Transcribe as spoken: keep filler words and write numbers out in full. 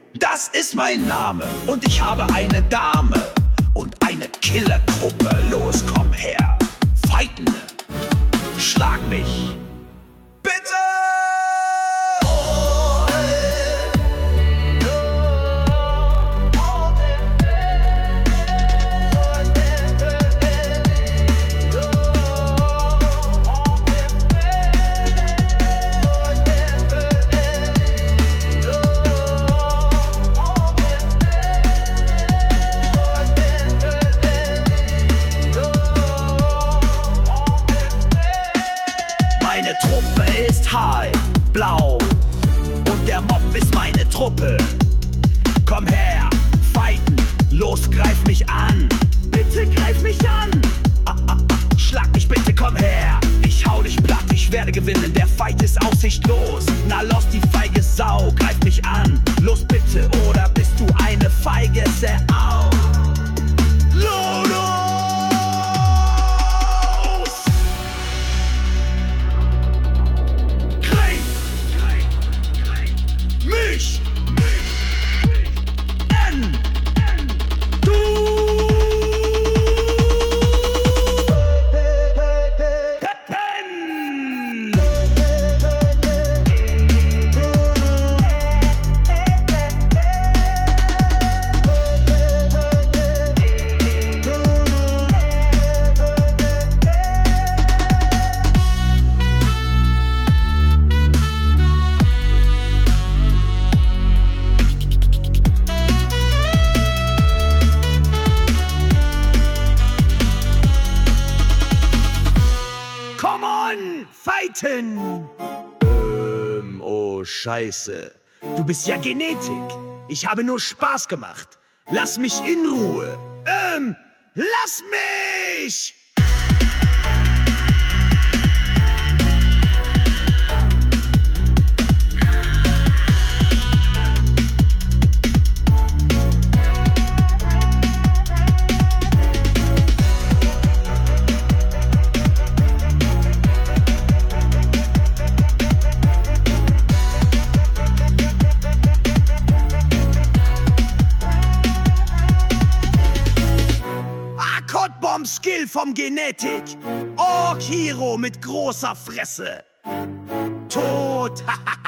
Das ist mein Name und ich habe eine Dame und eine Killergruppe. Los, komm her, fighten, schlag mich, bitte! Meine Truppe ist high, blau und der Mob ist meine Truppe. Komm her, fighten, los, greif mich an. Bitte greif mich an. Ah, ah, ah. Schlag mich bitte, komm her. Ich hau dich platt, ich werde gewinnen. Der Fight ist aussichtlos. Na los, die feige Sau, greif mich an. Los bitte, oder bist du eine Feige Sau? Lodo! Mich, N, du. Come on, fighten! Ähm, oh Scheiße. Du bist ja Genetik. Ich habe nur Spaß gemacht. Lass mich in Ruhe. Ähm, lass mich! Skill vom Genetik. Ork Hero mit großer Fresse. Tot.